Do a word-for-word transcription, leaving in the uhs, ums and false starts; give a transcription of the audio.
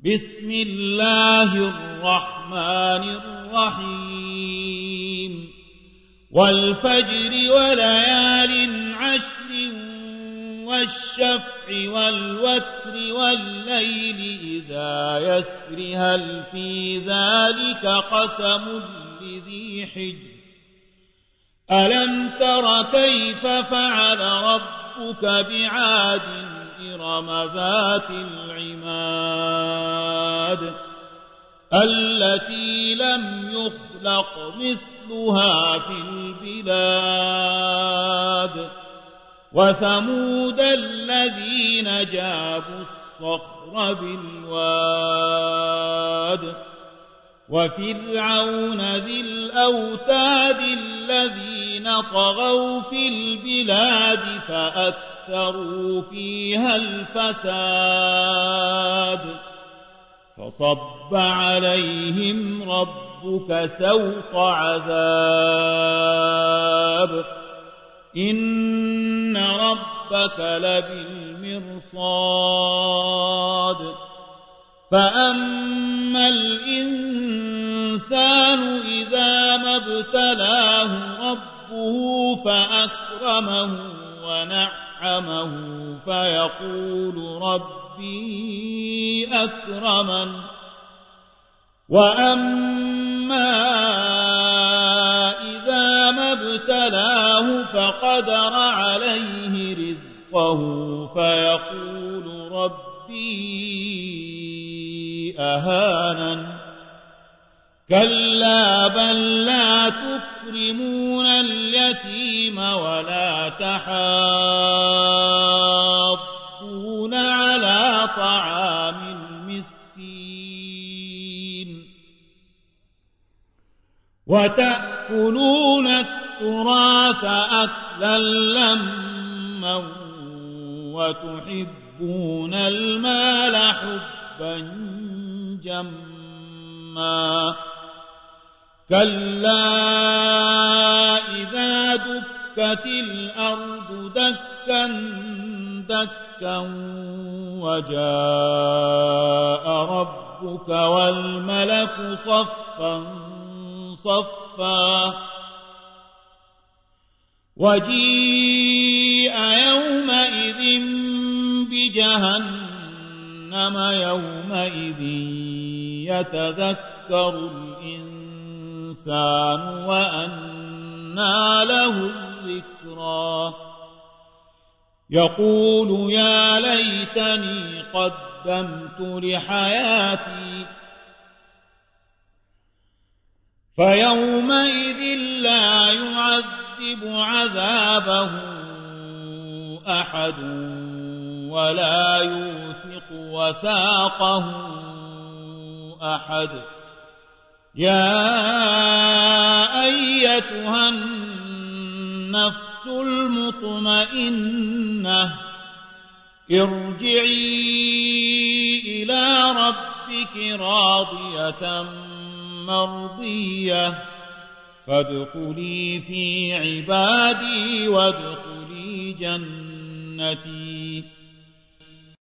بسم الله الرحمن الرحيم والفجر وليال عشر والشفع والوتر والليل إذا يسر هل في ذلك قسم لذي حجر ألم تر كيف فعل ربك بعاد إرم ذات العماد التي لم يخلق مثلها في البلاد وثمود الذين جابوا الصخر بالواد وفرعون ذي الأوتاد الذين طغوا في البلاد فأكثروا فيها الفساد فصب عليهم ربك سوط عذاب إن ربك لبالمرصاد فأما الإنسان إذا ما ابتلاه ربه فأكرمه ونعمه فيقول ربي أكرمن وأما إذا ما ابتلاه فقدر عليه رزقه فيقول ربي أهانن كلا بل لا تكرمون اليتيم ولا تحاضون على طعام المسكين وتأكلون التراث أكلا لما وتحبون المال حبا جما كلا إذا دكت الأرض دكا دكا وجاء ربك والملك صفا صفا وجيء يومئذ بجهنم يومئذ يتذكر الإنسان وأنى له الذكرى يقول يا ليتني قدمت لحياتي فيومئذ لا يعذب عذابه أحد ولا يوثق وثاقه أحد يا أيتها النفس المطمئنة ارجعي إلى ربك راضية مرضية فادخلي في عبادي وادخلي جنتي